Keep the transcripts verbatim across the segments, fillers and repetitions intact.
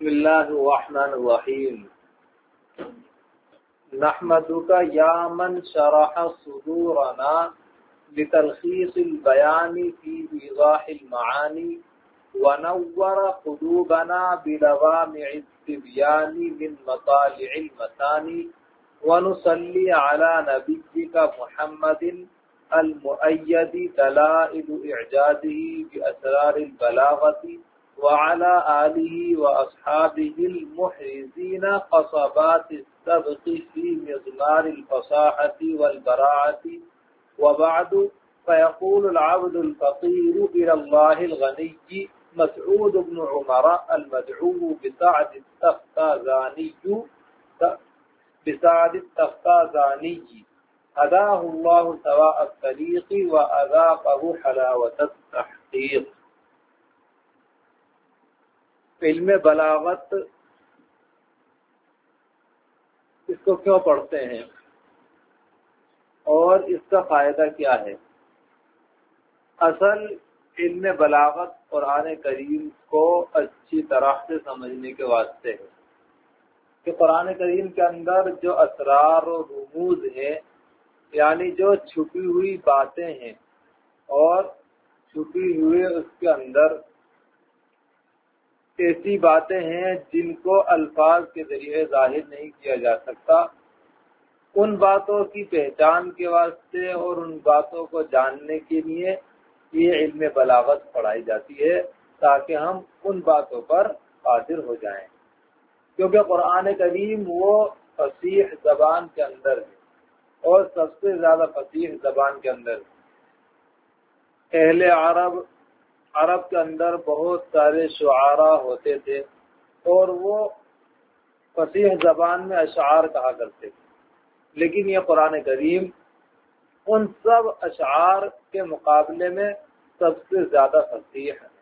بسم اللہ الرحمن الرحیم نحمدک یا من شرح صدورنا لتلخیص البیان فی ایضاح المعانی ونور قلوبنا بلوامع التبیان من مطالع المثانی ونصلی علی نبیک محمد المؤید دلائل اعجازہ باسرار البلاغة وعلى آله وأصحابه المحرزين قصبات السبق في مضمار الفصاحة والبراعة وبعد فيقول العبد الفقير إلى الله الغني مسعود بن عمر المدعو بسعد التفتازاني بسعد التفتازاني هداه الله سواء الطريق وأذاقه حلاوة التحقيق. علم بلاغت اس کو کیوں پڑھتے ہیں اور اس کا فائدہ کیا ہے؟ اصل علم بلاغت قرآن کریم کو اچھی طرح سے سمجھنے کے واسطے ہے کہ قرآن کریم کے اندر جو اسرار و رموز ہیں، یعنی جو چھپی ہوئی باتیں ہیں اور چھپی ہوئے اس کے اندر ایسی باتیں ہیں جن کو الفاظ کے ذریعے ظاہر نہیں کیا جا سکتا، ان باتوں کی پہچان کے واسطے اور ان باتوں کو جاننے کے لیے یہ علم بلاغت پڑھائی جاتی ہے تاکہ ہم ان باتوں پر قادر ہو جائیں، کیونکہ قرآن کریم وہ فصیح زبان کے اندر ہے اور سب سے زیادہ فصیح زبان کے اندر ہے۔ اہل عرب عرب کے اندر بہت سارے شعراء ہوتے تھے اور وہ فصیح زبان میں اشعار کہا کرتے تھے، لیکن یہ قرآن کریم ان سب اشعار کے مقابلے میں سب سے زیادہ فصیح ہے۔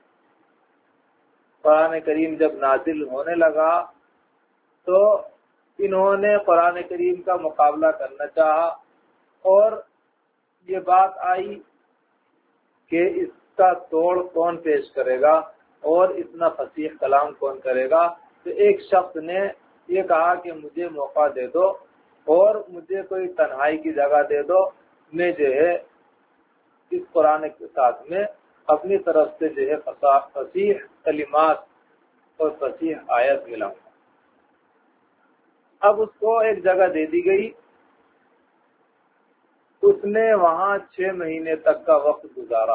قرآن کریم جب نازل ہونے لگا تو انہوں نے قرآن کریم کا مقابلہ کرنا چاہا اور یہ بات آئی کہ اس کا توڑ کون پیش کرے گا اور اتنا فصیح کلام کون کرے گا، تو ایک شخص نے یہ کہا کہ مجھے موقع دے دو اور مجھے کوئی تنہائی کی جگہ دے دو، میں جو ہے اس قرآن کے ساتھ میں اپنی طرف سے جو ہے فصیح کلمات اور فصیح آیت ملاؤں گا۔ اب اس کو ایک جگہ دے دی گئی، اس نے وہاں چھ مہینے تک کا وقت گزارا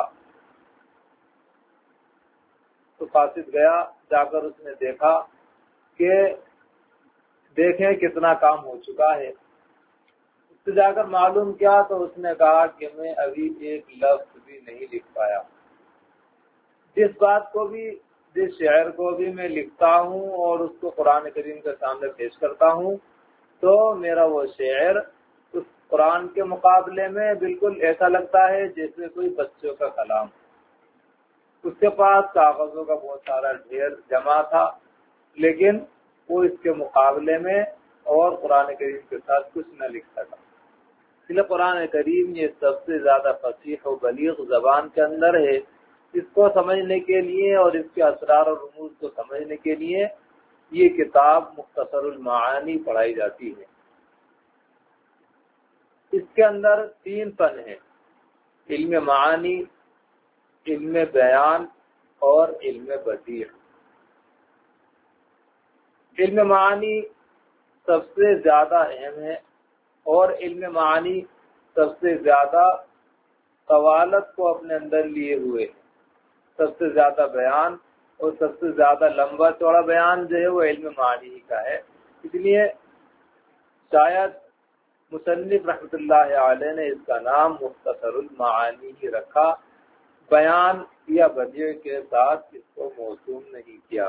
تو قاصد گیا، جا کر اس نے دیکھا کہ دیکھیں کتنا کام ہو چکا ہے۔ اس سے جا کر معلوم کیا تو اس نے کہا کہ میں ابھی ایک لفظ بھی نہیں لکھ پایا، جس بات کو بھی جس شعر کو بھی میں لکھتا ہوں اور اس کو قرآن کریم کے سامنے پیش کرتا ہوں تو میرا وہ شعر اس قرآن کے مقابلے میں بالکل ایسا لگتا ہے جیسے کوئی بچوں کا کلام۔ اس کے پاس کاغذوں کا بہت سارا ڈھیر جمع تھا، لیکن وہ اس کے مقابلے میں اور قرآن کریم کے ساتھ کچھ نہ لکھ سکا۔ اس لیے قرآن کریم یہ سب سے زیادہ فصیح و بلیغ زبان کے اندر ہے۔ اس کو سمجھنے کے لیے اور اس کے اسرار اور رموز کو سمجھنے کے لیے یہ کتاب مختصر المعانی پڑھائی جاتی ہے۔ اس کے اندر تین فن ہیں: علم معانی، علم بیان اور علم بدیع۔ علم معانی سب سے زیادہ اہم ہے اور علم معانی سب سے زیادہ طوالت کو اپنے اندر لیے ہوئے ہے۔ سب سے زیادہ بیان اور سب سے زیادہ لمبا چوڑا بیان جو ہے وہ علم معانی ہی کا ہے۔ اس لیے شاید مصنف رحمۃ اللہ علیہ نے اس کا نام مختصر المعانی ہی رکھا، بیان یا بدیع کے ساتھ اس کو موسوم نہیں کیا۔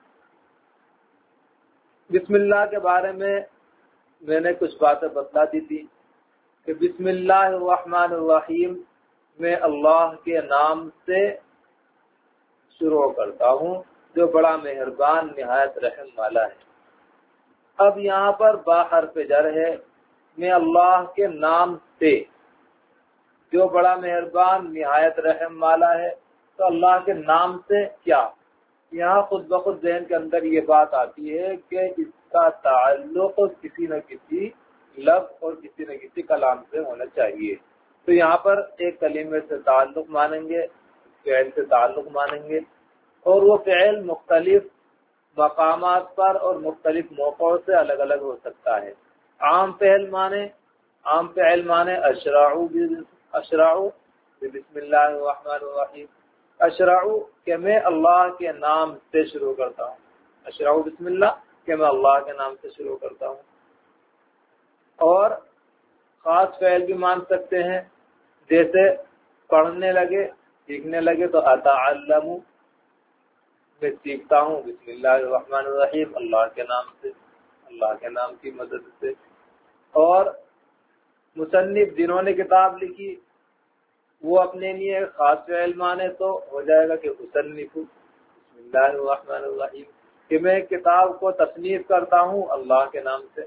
بسم اللہ کے بارے میں میں نے کچھ باتیں بتلا دی تھی کہ بسم اللہ الرحمن الرحیم میں اللہ کے نام سے شروع کرتا ہوں جو بڑا مہربان نہایت رحم والا ہے۔ اب یہاں پر با حرف جر ہے، میں اللہ کے نام سے، جو بڑا مہربان نہایت رحم والا ہے، تو اللہ کے نام سے کیا؟ یہاں خود بخود ذہن کے اندر یہ بات آتی ہے کہ اس کا تعلق کسی نہ کسی لفظ اور کسی نہ کسی کلام سے ہونا چاہیے. تو یہاں پر ایک کلمے سے تعلق مانیں گے، فعل سے تعلق مانیں گے، اور وہ فعل مختلف مقامات پر اور مختلف موقعوں سے الگ الگ ہو سکتا ہے. عام فعل مانے عام فعل مانے اشرعوا اشرعوا بسم اللہ الرحمن الرحیم. اشرعوا کہ میں اللہ کے نام سے شروع کرتا ہوں. اشرعوا بسم اللہ کہ میں اللہ کے نام سے شروع کرتا ہوں. اور خاص فعل بھی مان سکتے ہیں، جیسے پڑھنے لگے، سیکھنے لگے تو اتعلم، میں سیکھتا ہوں بسم اللہ الرحمن الرحیم، اللہ کے نام سے، اللہ کے نام کی مدد سے. اور مصنف جنہوں نے کتاب لکھی وہ اپنے لیے خاص فعل مانے تو ہو جائے گا کہ مصنف بسم اللہ الرحمن الرحیم، کہ میں کتاب کو تصنیف کرتا ہوں اللہ کے نام سے.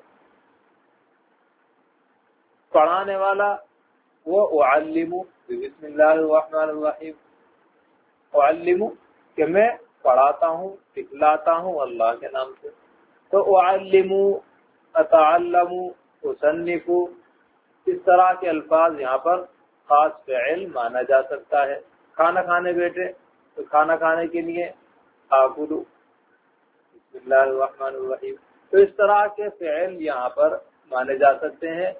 پڑھانے والا وہ اعلم بسم اللہ الرحمن الرحیم، اعلم کہ میں پڑھاتا ہوں، سکھلاتا ہوں اللہ کے نام سے. تو اعلم، اتعلم، اصنف، اس طرح کے الفاظ یہاں پر خاص فعل مانا جا سکتا ہے. کھانا کھانے بیٹھے تو کھانا کھانے کے لیے آکل بسم اللہ الرحمن الرحیم. تو اس طرح کے فعل یہاں پر مانے جا سکتے ہیں.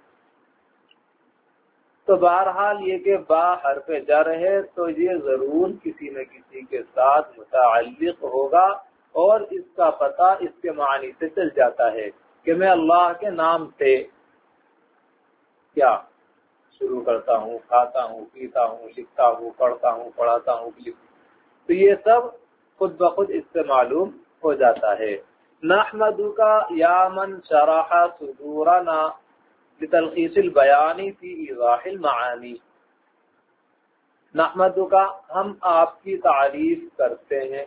تو بہرحال یہ کہ با حرف جر ہے تو یہ ضرور کسی نہ کسی کے ساتھ متعلق ہوگا، اور اس کا پتہ اس کے معنی سے چل جاتا ہے کہ میں اللہ کے نام سے کیا شروع کرتا ہوں، کھاتا ہوں، پیتا ہوں، لکھتا ہوں، پڑھتا ہوں، پڑھاتا ہوں. تو یہ سب خود بخود اس سے معلوم ہو جاتا ہے. نحمدک یا من شرح صدورنا لتلخیص البیان فی ایضاح المعانی. نحمدک، ہم آپ کی تعریف کرتے ہیں.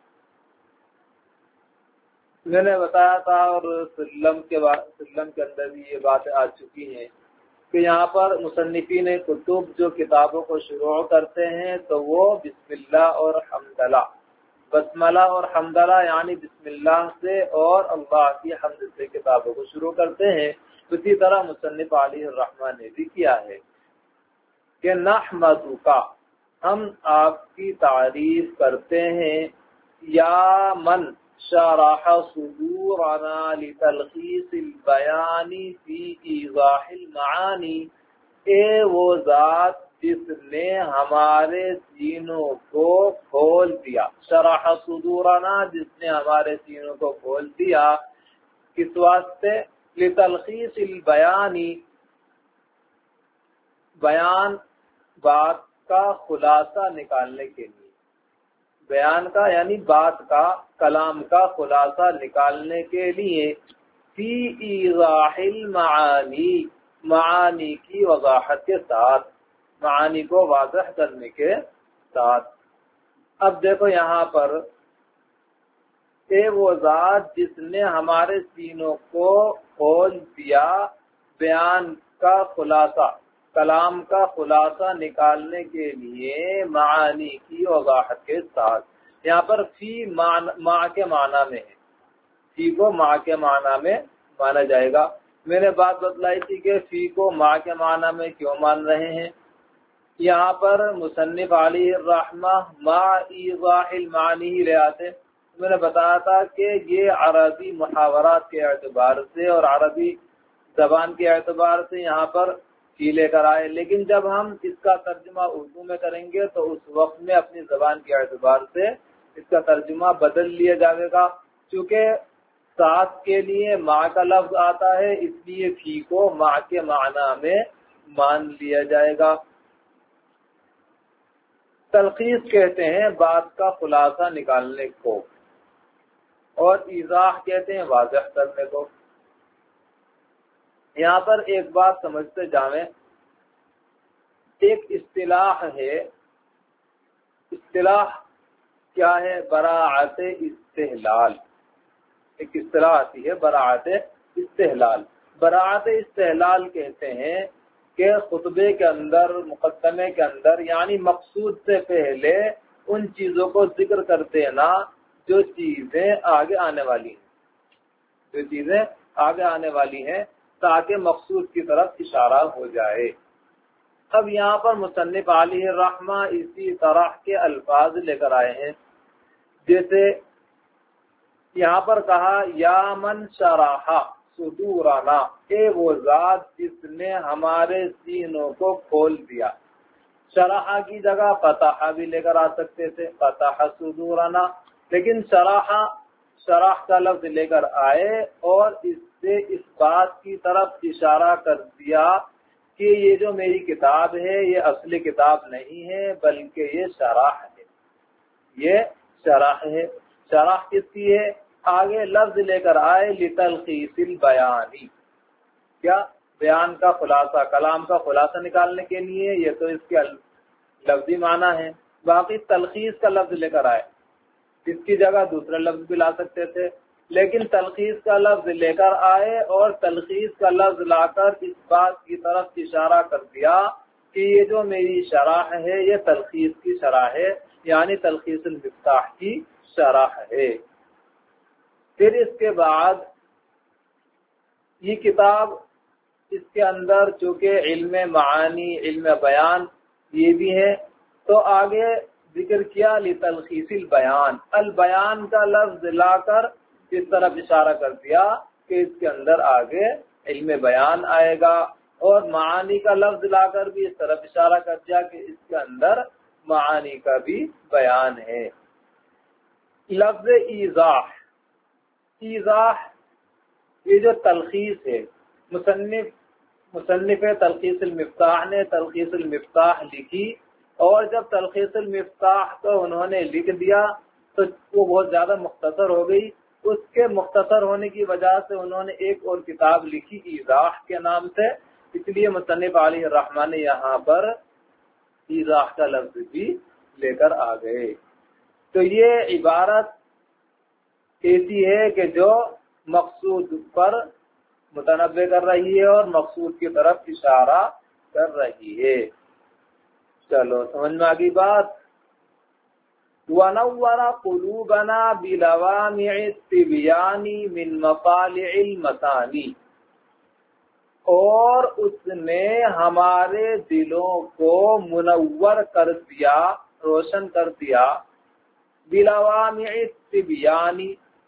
میں نے بتایا تھا اور سلم کے سلم کے اندر بھی یہ باتیں آ چکی ہیں کہ یہاں پر مصنفین کتب جو کتابوں کو شروع کرتے ہیں تو وہ بسم اللہ اور حمدللہ، بسملہ اور حمدللہ یعنی بسم اللہ سے اور اللہ کی حمد سے کتابوں کو شروع کرتے ہیں. اسی طرح مصنف علیہ الرحمن نے بھی کیا ہے کہ نحمدک، ہم آپ کی تعریف کرتے ہیں، یا من شرح صدورنا لتلخیص البیان فی ایضاح المعانی، اے وہ ذات جس نے ہمارے سینوں کو کھول دیا. شرح صدورنا، جس نے ہمارے سینوں کو کھول دیا. کس واسطے؟ لتلخیص البیانی، بیان بات کا خلاصہ نکالنے کے لیے. بیان کا یعنی بات کا، کلام کا خلاصہ نکالنے کے لیے. فی ایضاح المعانی، معانی کی وضاحت کے ساتھ، معانی کو واضح کرنے کے ساتھ. اب دیکھو یہاں پر اے وہ ذات جس نے ہمارے سینوں کو کھول دیا، بیان کا خلاصہ، کلام کا خلاصہ نکالنے کے لیے معانی کی وضاحت کے ساتھ. یہاں پر فی مع کے معنی میں ہے، فی کو مع کے معنی میں مانا جائے گا. میں نے بات بتلائی تھی کہ فی کو مع کے معنی میں کیوں مان رہے ہیں. یہاں پر مصنف علیہ الرحمہ مع ایضاح المعانی ہی لے آتے. میں نے بتایا تھا کہ یہ عربی محاورات کے اعتبار سے اور عربی زبان کے اعتبار سے یہاں پر فی لے کر آئے، لیکن جب ہم اس کا ترجمہ اردو میں کریں گے تو اس وقت میں اپنی زبان کے اعتبار سے اس کا ترجمہ بدل لیا جائے گا. چونکہ ساتھ کے لیے ماں کا لفظ آتا ہے، اس لیے فی کو ماں کے معنی میں مان لیا جائے گا. تلخیص کہتے ہیں بات کا خلاصہ نکالنے کو، اور ایضاح کہتے ہیں واضح کرنے کو. یہاں پر ایک بات سمجھتے جاویں، ایک اصطلاح ہے. اصطلاح کیا ہے؟ براعت استحلال. ایک اصطلاح آتی ہے براعت استحلال. براعت استحلال کہتے ہیں کہ خطبے کے اندر، مقدمے کے اندر، یعنی مقصود سے پہلے ان چیزوں کو ذکر کرتے نا جو چیزیں آگے آنے والی ہیں جو چیزیں آگے آنے والی ہیں تاکہ مقصود کی طرف اشارہ ہو جائے۔ اب یہاں پر مصنف علیہ الرحمہ اسی طرح کے الفاظ لے کر آئے ہیں، جیسے یہاں پر کہا یا من شرح صدورنا، اے وہ ذات جس نے ہمارے سینوں کو کھول دیا۔ شرح کی جگہ فتح بھی لے کر آ سکتے تھے، فتح صدورنا، لیکن شرح شرح کا لفظ لے کر آئے اور اس سے اس بات کی طرف اشارہ کر دیا کہ یہ جو میری کتاب ہے یہ اصلی کتاب نہیں ہے بلکہ یہ شرح ہے، یہ شرح ہے۔ شرح کس کی ہے؟ آگے لفظ لے کر آئے لتلخیص البیانی، کیا؟ بیان کا خلاصہ، کلام کا خلاصہ نکالنے کے لیے، یہ تو اس کے لفظی معنی ہے۔ باقی تلخیص کا لفظ لے کر آئے، اس کی جگہ دوسرا لفظ بھی لا سکتے تھے، لیکن تلخیص کا لفظ لے کر آئے اور تلخیص کا لفظ لا کر اس بات کی طرف اشارہ کر دیا کہ یہ جو میری شرح ہے یہ تلخیص کی شرح ہے، یعنی تلخیص المفتاح کی شرح ہے۔ پھر اس کے بعد یہ کتاب، اس کے اندر چونکہ علم معانی، علم بیان یہ بھی ہے، تو آگے ذکر کیا لتلخیص البیان، البیان کا لفظ لا کر اس طرف اشارہ کر دیا کہ اس کے اندر آگے علم بیان آئے گا، اور معانی کا لفظ لا کر بھی اس طرف اشارہ کر دیا کہ اس کے اندر معانی کا بھی بیان ہے۔ لفظ ایضاح، ایضاح یہ جو تلخیص ہے، مصنف مصنف تلخیص المفتاح نے تلخیص المفتاح لکھی، اور جب تلخیص المفتاح کو انہوں نے لکھ دیا تو وہ بہت زیادہ مختصر ہو گئی، اس کے مختصر ہونے کی وجہ سے انہوں نے ایک اور کتاب لکھی ایضاح کے نام سے، اس لیے مصنف علیہ الرحمہ نے یہاں پر ایضاح کا لفظ بھی لے کر آ گئے۔ تو یہ عبارت ایسی ہے کہ جو مقصود پر متنبع کر رہی ہے اور مقصود کی طرف اشارہ کر رہی ہے۔ چلو سمجھ میں آگئی بات۔ وَنَوَّرَ قُلُوبَنَا بِلَوَامِعِ الطِّبْيَانِ مِنْ مَطَالِعِ الْمَثَانِي، اور اس نے ہمارے دلوں کو منور کر دیا، روشن کر دیا، بِلَوَامِعِ الطِّبْيَانِ،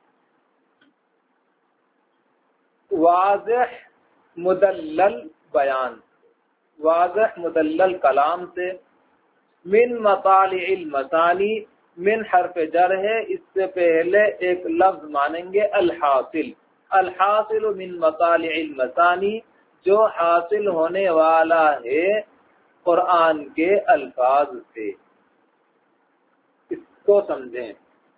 واضح مدلل بیان، واضح مدلل کلام سے، من مطالع المثانی، من حرف جر ہے، اس سے پہلے ایک لفظ مانیں گے الحاصل، الحاصل من مطالع المثانی، جو حاصل ہونے والا ہے قرآن کے الفاظ سے۔ اس کو سمجھیں۔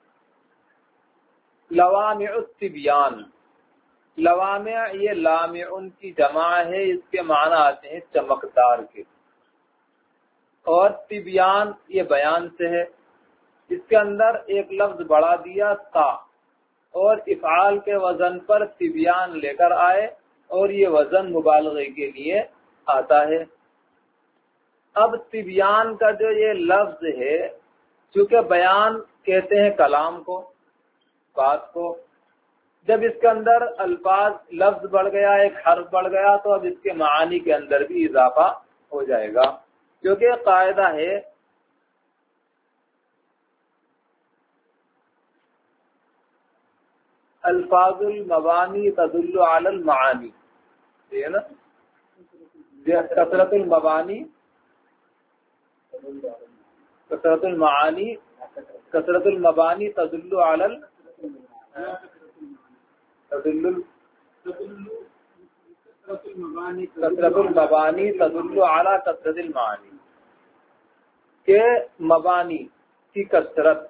لوامع الطبیان، لوامع یہ لامع کی جمع ہے، اس کے معنی آتے ہیں چمکدار کے، اور طبیان یہ بیان سے ہے، اس کے اندر ایک لفظ بڑھا دیا تا، اور افعال کے وزن پر طبیان لے کر آئے، اور یہ وزن مبالغے کے لیے آتا ہے۔ اب طبیان کا جو یہ لفظ ہے، چونکہ بیان کہتے ہیں کلام کو، بات کو، جب اس کے اندر الفاظ لفظ بڑھ گیا، ایک حرف بڑھ گیا، تو اب اس کے معانی کے اندر بھی اضافہ ہو جائے گا، کیونکہ قاعدہ ہے الفاظ المبانی تدل علی المعانی، ٹھیک ہے نا؟ کثرت المبانی، کثرت المعانی، کثرت المبانی تدل علی تدل کثرت المبانی تدل علی کثرت المعانی، کہ مبانی کی کثرت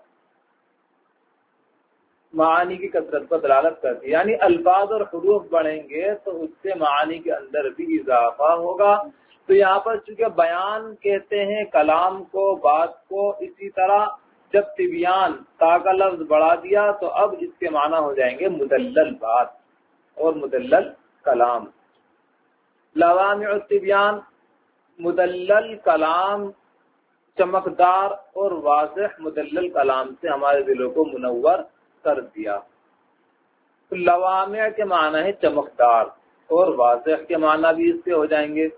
معانی کی کثرت پر دلالت کرتی ہے، یعنی الفاظ اور حروف بڑھیں گے تو اس سے معانی کے اندر بھی اضافہ ہوگا۔ تو یہاں پر چونکہ بیان کہتے ہیں کلام کو، بات کو، اسی طرح جب طبیان تا کا لفظ بڑھا دیا تو اب اس کے معنی ہو جائیں گے مدلل بات اور مدلل کلام۔ لوامع الطبیان، مدلل کلام، چمکدار اور واضح مدلل کلام سے ہمارے دلوں کو منور کر دیا. تو لوامع کے معنی ہے چمکدار، اور واضح کے معنی بھی اس سے ہو جائیں گے.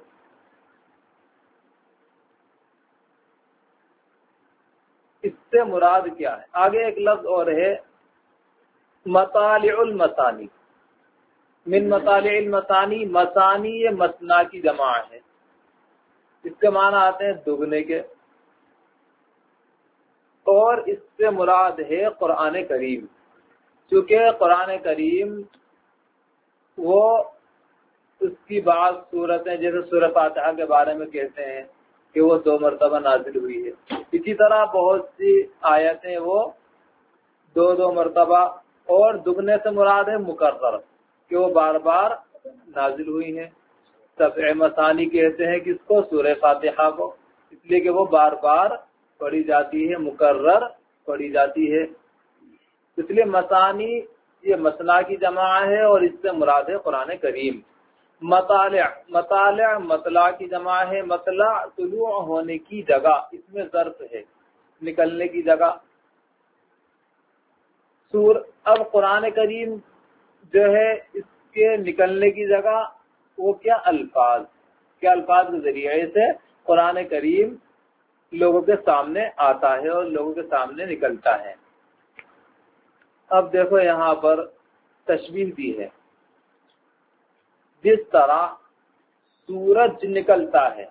اس سے مراد کیا ہے؟ آگے ایک لفظ اور ہے مطالع المثانی. من مطالع المثانی، مثانی یہ مثنا کی جمع ہے. اس کے معنی آتے ہیں دگنے کے، اور اس سے مراد ہے قرآن کریم. چونکہ قرآن کریم وہ اس کی بعض صورتیں جیسے سورہ فاتحہ کے بارے میں کہتے ہیں کہ وہ دو مرتبہ نازل ہوئی ہے، اسی طرح بہت سی آیتیں وہ دو دو مرتبہ، اور دگنے سے مراد ہے مکرر کہ وہ بار بار نازل ہوئی ہیں. سبع مثانی کہتے ہیں کس کو؟ سورہ فاتحہ کو، اس لیے کہ وہ بار بار پڑھی جاتی ہے، مکرر پڑھی جاتی ہے. اس لیے مثانی یہ مثنا کی جمع ہے، اور اس سے مراد ہے قرآن کریم. مطالع، مطالع مطلع کی جمع ہے. مطلع طلوع ہونے کی جگہ، اس میں ظرف ہے نکلنے کی جگہ. سور اب قرآن کریم جو ہے اس کے نکلنے کی جگہ وہ کیا الفاظ، کیا الفاظ کے ذریعے سے قرآن کریم لوگوں کے سامنے آتا ہے اور لوگوں کے سامنے نکلتا ہے. اب دیکھو یہاں پر تشبیہ دی ہے. جس طرح سورج نکلتا ہے،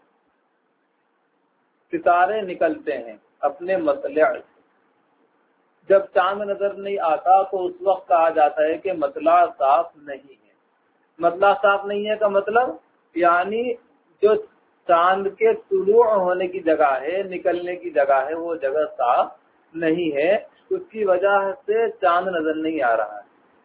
ستارے نکلتے ہیں اپنے مطلع سے. جب چاند نظر نہیں آتا تو اس وقت کہا جاتا ہے کہ مطلع صاف نہیں ہے. مطلع صاف نہیں ہے کا مطلب یعنی جو چاند کے طلوع ہونے کی جگہ ہے، نکلنے کی جگہ ہے، وہ جگہ صاف نہیں ہے، اس کی وجہ سے چاند نظر نہیں آ رہا ہے.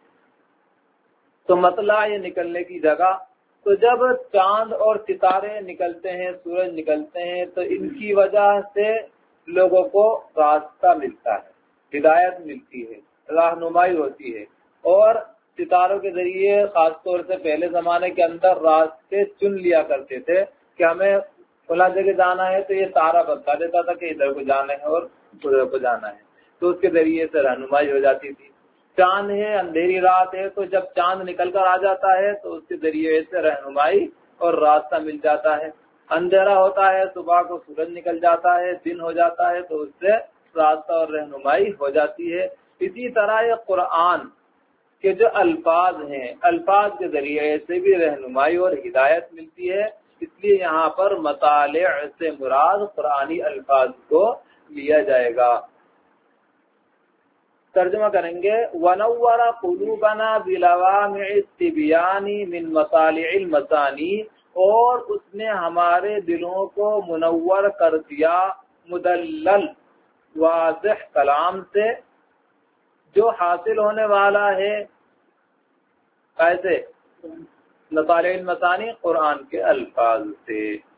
تو مطلع یہ نکلنے کی جگہ. تو جب چاند اور ستارے نکلتے ہیں، سورج نکلتے ہیں، تو ان کی وجہ سے لوگوں کو راستہ ملتا ہے، ہدایت ملتی ہے، رہنمائی ہوتی ہے. اور ستاروں کے ذریعے خاص طور سے پہلے زمانے کے اندر راستے چن لیا کرتے تھے کہ ہمیں فلاں جگہ جانا ہے، تو یہ تارا بتا دیتا تھا کہ ادھر کو جانا ہے اور ادھر کو جانا ہے، تو اس کے ذریعے سے رہنمائی ہو جاتی تھی. چاند ہے، اندھیری رات ہے، تو جب چاند نکل کر آ جاتا ہے تو اس کے ذریعے سے رہنمائی اور راستہ مل جاتا ہے. اندھیرا ہوتا ہے، صبح کو سورج نکل جاتا ہے، دن ہو جاتا ہے، تو اس سے راستہ اور رہنمائی ہو جاتی ہے. اسی طرح یہ قرآن کے جو الفاظ ہیں، الفاظ کے ذریعے سے بھی رہنمائی اور ہدایت ملتی ہے. اس لیے یہاں پر مطالع سے مراد قرآنی الفاظ کو لیا جائے گا. ترجمہ کریں گے وَنَوَّرَ قُلُوبَنَا بِلَوَامِعِ التِّبْيَانِ مِن مَطَالِعِ الْمَثَانِي، اور اس نے ہمارے دلوں کو منور کر دیا مدلل واضح کلام سے، جو حاصل ہونے والا ہے ایسے مطالع المثانی قرآن کے الفاظ سے.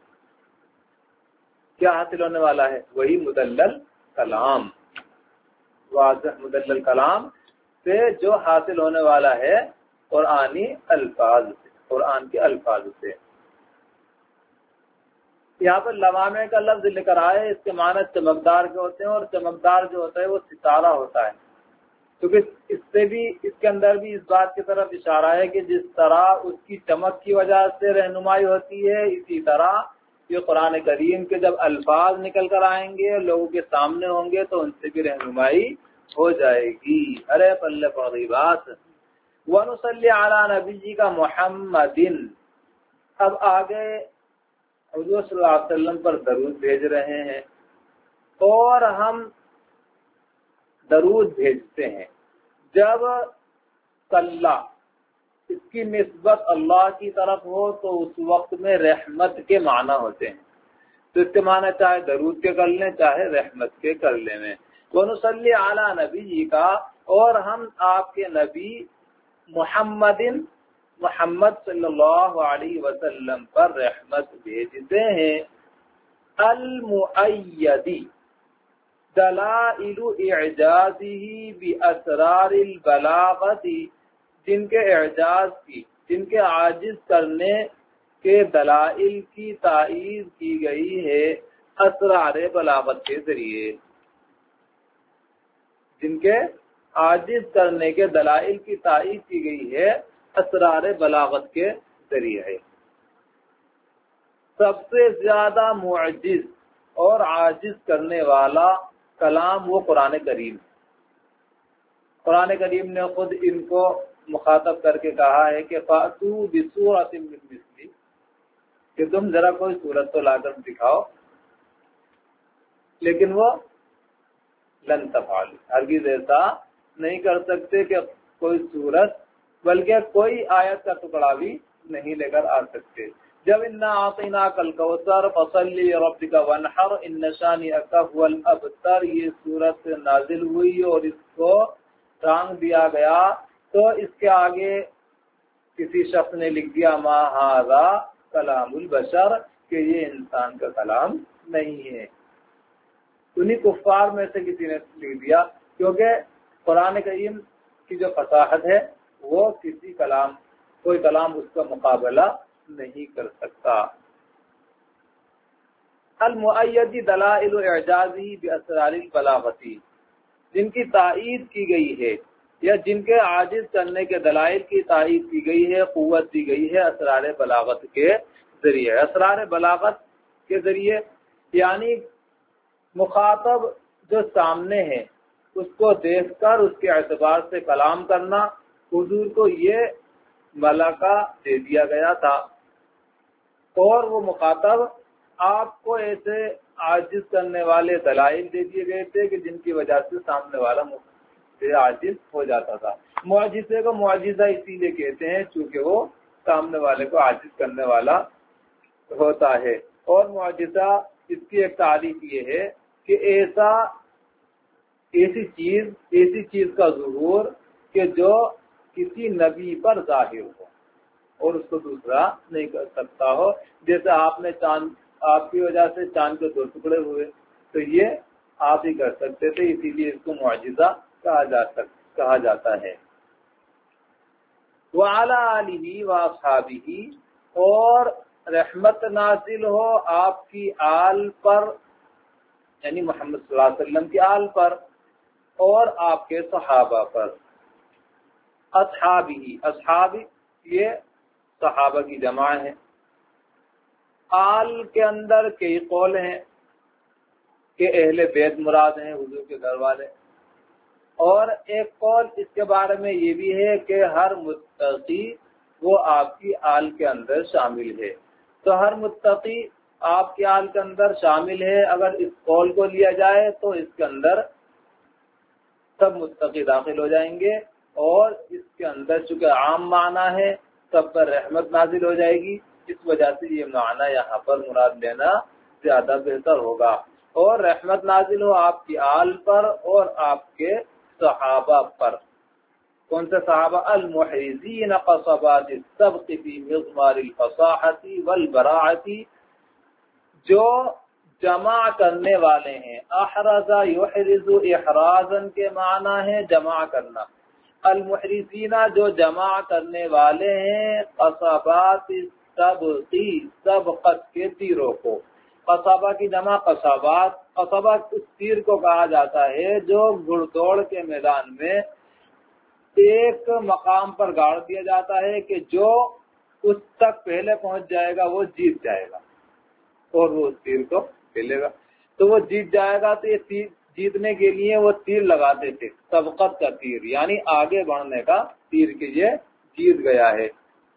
کیا حاصل ہونے والا ہے؟ وہی مدلل کلام، واضح مدلل کلام سے جو حاصل ہونے والا ہے قرآنی الفاظ سے، قرآن کے الفاظ سے. یہاں پر لوامع کا لفظ لے کر آئے، اس کے معنی چمکدار کے ہوتے ہیں، اور چمکدار جو ہوتا ہے وہ ستارہ ہوتا ہے. کیونکہ اس سے بھی اس کے اندر بھی اس بات کی طرف اشارہ ہے کہ جس طرح اس کی چمک کی وجہ سے رہنمائی ہوتی ہے، اسی طرح یہ قرآن کریم کے جب الفاظ نکل کر آئیں گے، لوگوں کے سامنے ہوں گے، تو ان سے بھی رہنمائی ہو جائے گی. ارے پلے پڑی بات. وَنُصَلِّ عَلَى نَبِيِّكَ مُحَمَّدٍ، اب آگے حضور صلی اللہ علیہ وسلم پر درود بھیج رہے ہیں، اور ہم درود بھیجتے ہیں جب صلی اس کی نسبت اللہ کی طرف ہو تو اس وقت میں رحمت کے معنی ہوتے ہیں. تو اس کے معنی چاہے درود کے کر لیں چاہے رحمت کے کر لیں. میں وَنُصَلِّ عَلَى نَبِيِّكَ، اور ہم آپ کے نبی محمد محمد صلی اللہ علیہ وسلم پر رحمت بھیجتے ہیں. المؤیدی دلائل اعجازہ باسرار البلاغت، جن کے اعجاز کی، جن کے عاجز کرنے کے دلائل کی تائید کی گئی ہے اسرار بلاغت کے ذریعے، جن کے عاجز کرنے کے دلائل کی تائید کی گئی ہے اسرار بلاغت کے ذریعے۔ سب سے زیادہ معجز اور عاجز کرنے والا کلام وہ قرآن کریم۔ قرآن کریم نے خود ان کو مخاطب کر کے کہا ہے کہ فَأْتُوا بِسُورَةٍ مِّن مِّثْلِهِ، کہ تم ذرا کوئی صورت تو لا کر دکھاؤ، لیکن وہ لن تفعلوا، ہرگز ایسا نہیں کر سکتے کہ کوئی صورت بلکہ کوئی آیت کا ٹکڑا بھی نہیں لے کر آ سکتے۔ جب انا اعطیناک الکوثر فصلی لربک وانحر ان شانئک هو الابتر یہ صورت نازل ہوئی اور اس کو ٹانگ دیا گیا، تو اس کے آگے کسی شخص نے لکھ دیا ما ھذا کلام البشر، کہ یہ انسان کا کلام نہیں ہے۔ انہیں کفار میں سے کسی نے لکھ دیا، کیونکہ قرآن کریم کی جو فصاحت ہے وہ کسی کلام کوئی کلام اس کا مقابلہ نہیں کر سکتا۔ المؤید دلائل اعجازی باسرار البلاغتی، جن کی تائید کی گئی ہے یا جن کے عاجز کرنے کے دلائل کی تائید کی گئی ہے، قوت دی گئی ہے اسرار بلاغت کے ذریعے۔ اسرار بلاغت کے ذریعے یعنی مخاطب جو سامنے ہے اس کو دیکھ کر اس کے اعتبار سے کلام کرنا، حضور کو یہ ملکہ دے دیا گیا تھا، اور وہ مخاطب آپ کو ایسے عاجز کرنے والے دلائل دے دیے گئے تھے کہ جن کی وجہ سے سامنے والا عاجز ہو جاتا تھا۔ معجزے کو معجزہ اسی لیے کہتے ہیں چونکہ وہ سامنے والے کو عاجز کرنے والا ہوتا ہے۔ اور معجزہ اس کی ایک تعریف یہ ہے کہ ایسا ایسی چیز ایسی چیز کا ظہور کہ جو کسی نبی پر ظاہر ہو اور اس کو دوسرا نہیں کر سکتا ہو، جیسے آپ نے چاند آپ کی وجہ سے چاند کے دو ٹکڑے ہوئے تو یہ آپ ہی کر سکتے تھے، اسی لیے اس کو معجزہ کہا جا سک کہا جاتا ہے۔ وعلی آلہ واصحابہ، اور رحمت نازل ہو آپ کی آل پر، یعنی محمد صلی اللہ علیہ وسلم کی آل پر اور آپ کے صحابہ پر۔ اصحابہ، اصحاب یہ صحابہ کی جمع ہے۔ آل کے اندر کئی قول ہیں کہ اہل بیت مراد ہیں، حضور کے گھر والے، اور ایک قول اس کے بارے میں یہ بھی ہے کہ ہر متقی وہ آپ کی آل کے اندر شامل ہے۔ تو ہر متقی آپ کی آل کے اندر شامل ہے، اگر اس قول کو لیا جائے تو اس کے اندر سب متقی داخل ہو جائیں گے، اور اس کے اندر چونکہ عام معنی ہے سب پر رحمت نازل ہو جائے گی، اس وجہ سے یہ معنی یہاں پر مراد لینا زیادہ بہتر ہوگا۔ اور رحمت نازل ہو آپ کی آل پر اور آپ کے صحابہ پر۔ کون سے صحابہ؟ المحرزین قصبات السبق فی مضمار الفصاحۃ والبراعۃ، جو جمع کرنے والے ہیں۔ احرز یحرز، احرازن کے معنی ہے جمع کرنا۔ المحرزین جو جمع کرنے والے ہیں، قصبات السبق، سبقت کے تیروں کو۔ قصبہ کی جمع قصبات، قصبہ اس تیر کو کہا جاتا ہے جو گھڑ دوڑ کے میدان میں ایک مقام پر گاڑ دیا جاتا ہے کہ جو اس تک پہلے پہنچ جائے گا وہ جیت جائے گا، اور وہ اس تیر کو کھیلے گا تو وہ جیت جائے گا۔ تو یہ تیر جیتنے کے لیے وہ تیر لگاتے تھے، سبقت کا تیر یعنی آگے بڑھنے کا تیر، کہ یہ جیت گیا ہے۔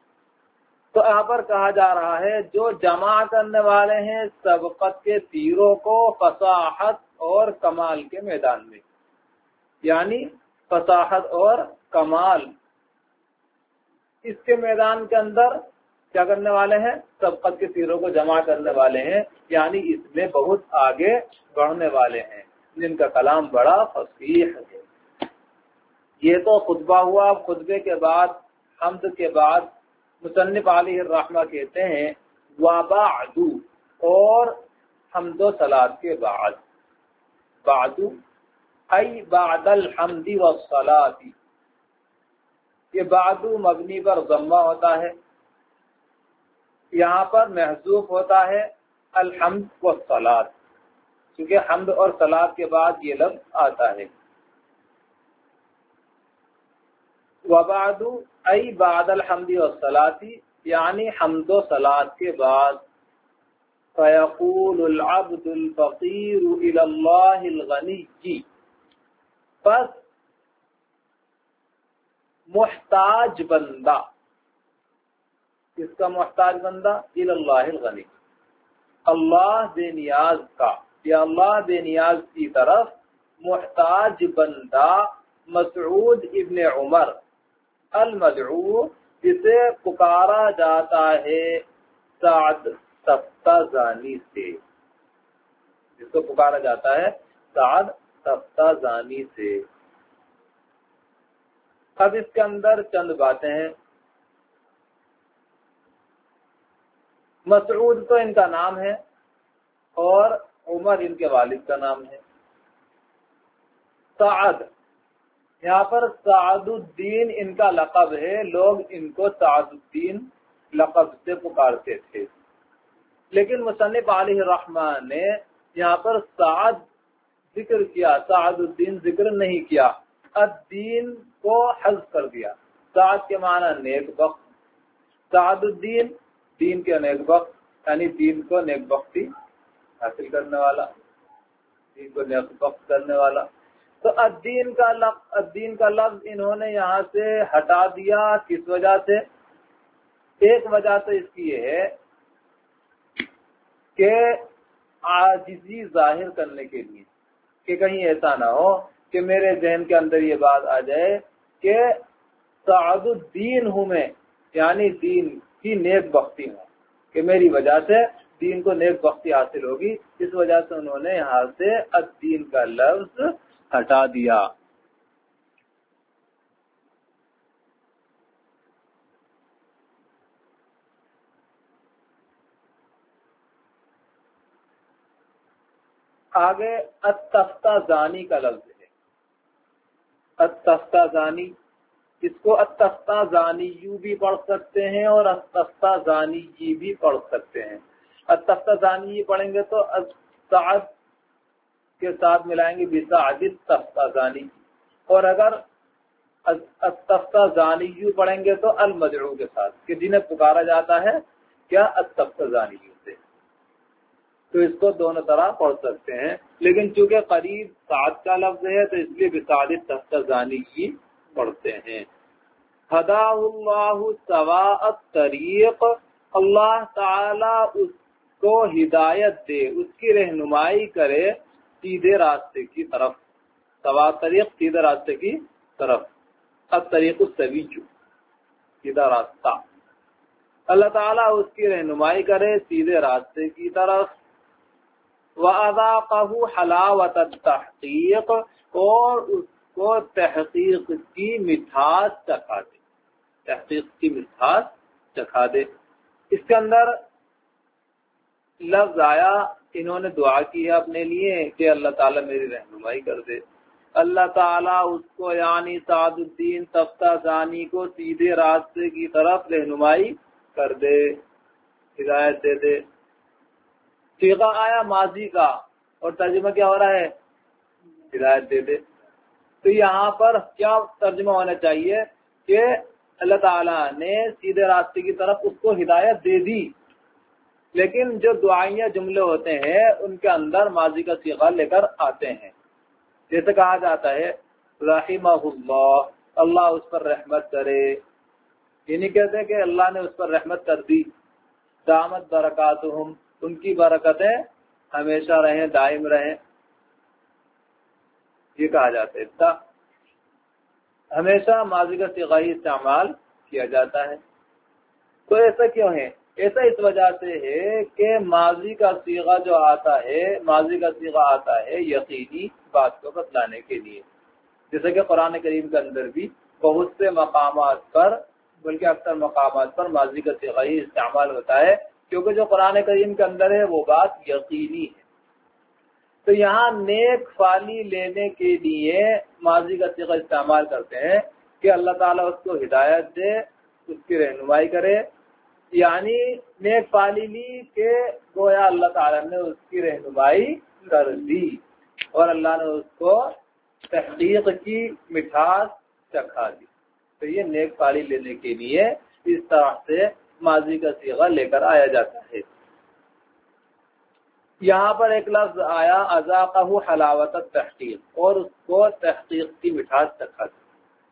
تو یہاں پر کہا جا رہا ہے جو جمع کرنے والے ہیں سبقت کے تیروں کو فصاحت اور کمال کے میدان میں، یعنی فصاحت اور کمال اس کے میدان کے اندر کیا کرنے والے ہیں؟ سبقت کے تیروں کو جمع کرنے والے ہیں، یعنی اس میں بہت آگے بڑھنے والے ہیں، جن کا کلام بڑا فصیح ہے۔ یہ تو خطبہ ہوا۔ خطبے کے بعد، حمد کے بعد، مصنف علیہ الرحمہ کہتے ہیں وَبَعْدُ، اور حمد و صلاۃ کے بعد، بعد ای بعد الحمد والصلاۃ، یہ بعد مبنی پر ضمہ ہوتا ہے، یہاں پر محذوف ہوتا ہے الحمد والصلاۃ، کیونکہ حمد اور صلاۃ کے بعد یہ لفظ آتا ہے۔ وبعد ای بعد الحمد والصلاۃ، یعنی حمد و صلات کے بعد، فیقول العبد الفقیر الی اللہ الغنی، پس محتاج بندہ، کس کا محتاج بندہ؟ الی اللہ الغنی، اللہ بے نیاز کا، یا اللہ بے نیاز کی طرف محتاج بندہ، مسعود ابن عمر المدعو، جسے پکارا جاتا ہے سعد سفتازانی سے، جس کو پکارا جاتا ہے سعد سفتازانی سے۔ اب اس کے اندر چند باتیں ہیں۔ مسعود تو ان کا نام ہے اور عمر ان کے والد کا نام ہے۔ سعد، یہاں پر سعد الدین ان کا لقب ہے، لوگ ان کو سعد الدین لقب سے پکارتے تھے، لیکن مصنف علیہ الرحمن نے یہاں پر سعد ذکر کیا، سعد الدین ذکر نہیں کیا، الدین کو حذف کر دیا۔ سعد کے معنی نیک بخت، سعد الدین دین کے نیک بخت، یعنی دین کو نیک بختی حاصل کرنے والا، دین کو نیک بخت کرنے والا۔ تو الدین کا لفظ الدین کا لفظ انہوں نے یہاں سے ہٹا دیا، کس وجہ سے؟ ایک وجہ تو اس کی یہ ہے کہ عاجزی ظاہر کرنے کے لیے، کہ کہیں ایسا نہ ہو کہ میرے ذہن کے اندر یہ بات آ جائے کہ سعد الدین ہوں میں، یعنی دین کی نیک بختی ہوں، کہ میری وجہ سے دین کو نیک بختی حاصل ہوگی، اس وجہ سے انہوں نے یہاں سے الدین کا لفظ ہٹا دیا۔ آگے التفتازانی کا لفظ ہے، التفتازانی، اس کو التفتازانی یوں بھی پڑھ سکتے ہیں اور التفتازانی یہ بھی پڑھ سکتے ہیں۔ التفتازانی پڑھیں گے تو سعد کے ساتھ ملائیں گے بسعد التفتازانی، اور اگر التفتازانی یوں پڑھیں گے تو المدعو کے ساتھ، کہ جنہیں پکارا جاتا ہے کیا؟ التفتازانی سے، تو اس کو دونوں طرح پڑھ سکتے ہیں، لیکن چونکہ قریب سعد کا لفظ ہے تو اس لیے بسعد التفتازانی ہی پڑھتے ہیں۔ ہدا اللہ سواء الطریق، اللہ تعالی اس کو ہدایت دے، اس کی رہنمائی کرے سیدھے راستے کی طرف، سواء طریق سیدھے راستے کی طرف، الطریق السویّ سیدھا راستہ، اللہ تعالیٰ اس کی رہنمائی کرے سیدھے راستے کی طرف۔ وَأَذَاقَهُ حَلَاوَةَ التَّحْقِيقِ، اور اس کو تحقیق کی مٹھاس چکھا دے، تحقیق کی مٹھاس چکھا دے۔ اس کے اندر لفظ آیا، انہوں نے دعا کی ہے اپنے لیے کہ اللہ تعالیٰ میری رہنمائی کر دے، اللہ تعالیٰ اس کو یعنی سعد الدین تفتازانی کو سیدھے راستے کی طرف رہنمائی کر دے، ہدایت دے دے۔ صیغہ آیا ماضی کا، اور ترجمہ کیا ہو رہا ہے؟ ہدایت دے دے۔ تو یہاں پر کیا ترجمہ ہونا چاہیے کہ اللہ تعالیٰ نے سیدھے راستے کی طرف اس کو ہدایت دے دی، لیکن جو دعائیہ جملے ہوتے ہیں ان کے اندر ماضی کا صیغہ لے کر آتے ہیں، جیسے کہا جاتا ہے رحمہ اللہ، اللہ اس پر رحمت کرے، یہ نہیں کہتے کہ اللہ نے اس پر رحمت کر دی، دامت برکاتہم، ان کی برکتیں ہمیشہ رہیں، دائم رہیں، یہ کہا جاتا ہے، ہمیشہ ماضی کا صیغہ ہی استعمال کیا جاتا ہے۔ تو ایسا کیوں ہے؟ ایسا اس وجہ سے ہے کہ ماضی کا صیغہ جو آتا ہے، ماضی کا صیغہ آتا ہے یقینی بات کو بتلانے کے لیے، جیسے کہ قرآن کریم کے اندر بھی بہت سے مقامات پر، بلکہ اکثر مقامات پر ماضی کا صیغہ ہی استعمال ہوتا ہے، کیونکہ جو قرآن کریم کے اندر ہے وہ بات یقینی ہے۔ تو یہاں نیک فالی لینے کے لیے ماضی کا صیغہ استعمال کرتے ہیں کہ اللہ تعالیٰ اس کو ہدایت دے، اس کی رہنمائی کرے، یعنی نیک فالی لی کہ گویا اللہ تعالیٰ نے اس کی رہنمائی کر دی اور اللہ نے اس کو تحقیق کی مٹھاس چکھا دی۔ تو یہ نیک پالی لینے کے لیے اس طرح سے ماضی کا صیغہ لے کر آیا جاتا ہے۔ یہاں پر ایک لفظ آیا اذاقہ حلاوت التحقیق، اور اس کو تحقیق کی مٹھاس چکھا دی۔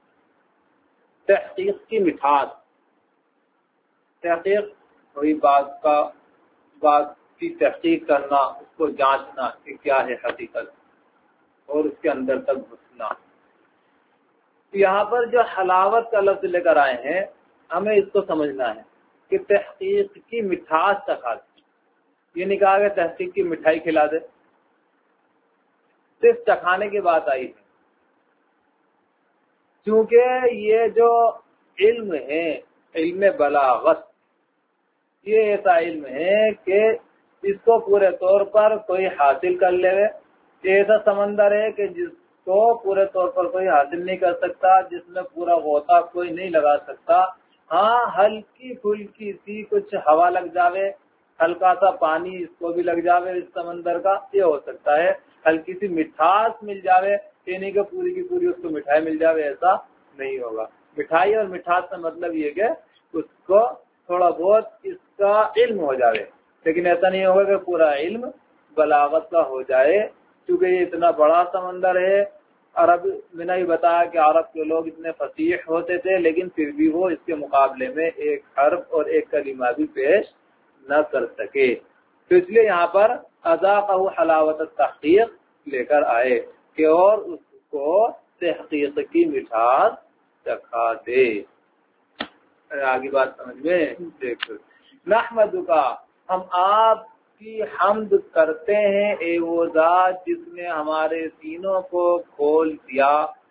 تحقیق کی مٹھاس، تحقیق کوئی بات کا بات کی تحقیق کرنا، اس کو جانچنا کہ کیا ہے حقیقت اور اس کے اندر تک گھسنا۔ یہاں پر جو حلاوت کا لفظ لے کر آئے ہیں ہمیں اس کو سمجھنا ہے کہ تحقیق کی مٹھاس چکھا دی۔ یہ نہیں کہا کہ تحقیق کی مٹھائی کھلا دے، صرف چکھانے کی بات آئی ہے، کیونکہ یہ جو علم ہے، علم بلاغت، یہ ایسا علم ہے کہ اس کو پورے طور پر کوئی حاصل کر لے، ایسا سمندر ہے کہ جس کو پورے طور پر کوئی حاصل نہیں کر سکتا، جس میں پورا غوطہ کوئی نہیں لگا سکتا۔ ہاں ہلکی پھلکی سی کچھ ہوا لگ جاوے، ہلکا سا پانی اس کو بھی لگ جاوے اس سمندر کا، یہ ہو سکتا ہے۔ ہلکی سی مٹھاس مل جاوے، یہ نہیں کہ پوری کی پوری اس کو مٹھائی مل جاوے، ایسا نہیں ہوگا۔ مٹھائی اور مٹھاس کا مطلب یہ کہ اس کو تھوڑا بہت اس کا علم ہو جاوے، لیکن ایسا نہیں ہوگا کہ پورا علم بلاغت کا ہو جائے، کیونکہ یہ اتنا بڑا سمندر ہے۔ عرب میں نے بتایا کہ عرب کے لوگ اتنے فصیح ہوتے تھے، لیکن پھر بھی وہ اس کے مقابلے میں ایک حرف اور ایک کلمہ بھی پیش نہ کر سکے، تو اس لیے یہاں پر اذاقہ حلاوت التحقیق لے کر آئے کہ اور اس کو تحقیق کی مٹھاس چکھا دے۔ آگے بات سمجھ میں دیکھو، نحمدک، ہم آپ کی حمد کرتے ہیں اے وہ ذات جس نے ہمارے سینوں کو کھول دیا،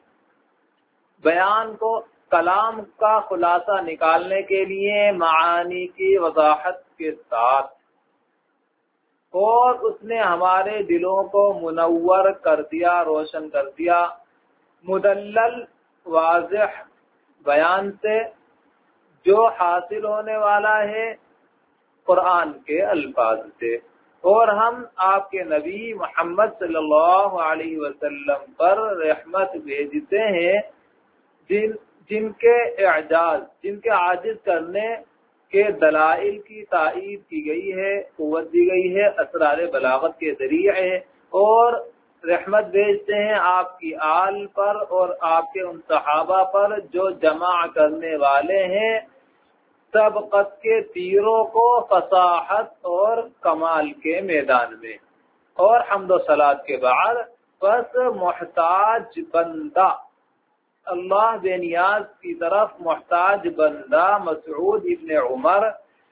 بیان کو، کلام کا خلاصہ نکالنے کے لیے معانی کی وضاحت کے ساتھ، اور اس نے ہمارے دلوں کو منور کر دیا، روشن کر دیا، مدلل واضح بیان سے جو حاصل ہونے والا ہے قرآن کے الفاظ سے، اور ہم آپ کے نبی محمد صلی اللہ علیہ وسلم پر رحمت بھیجتے ہیں جن جن کے اعجاز، جن کے عاجز کرنے کے دلائل کی تائید کی گئی ہے، قوت دی گئی ہے اسرار بلاغت کے ذریعے، اور رحمت بھیجتے ہیں آپ کی آل پر اور آپ کے ان صحابہ پر جو جمع کرنے والے ہیں سبقت کے تیروں کو فصاحت اور کمال کے میدان میں۔ اور حمد و صلات کے بعد پس محتاج بندہ، اللہ بے نیاز کی طرف محتاج بندہ مسعود ابن عمر،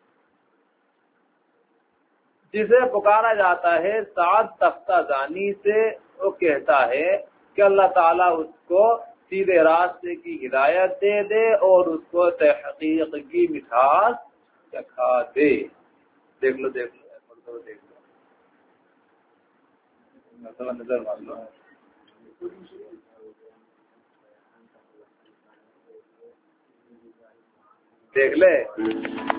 جسے پکارا جاتا ہے سعد تختہ زانی سے، وہ کہتا ہے کہ اللہ تعالیٰ اس کو سیدھے راستے کی ہدایت دے دے اور اس کو تحقیق کی مٹھاس چکھا دے۔ دیکھ لو دیکھ لو دیکھ لو نظر مار لو، دیکھ لے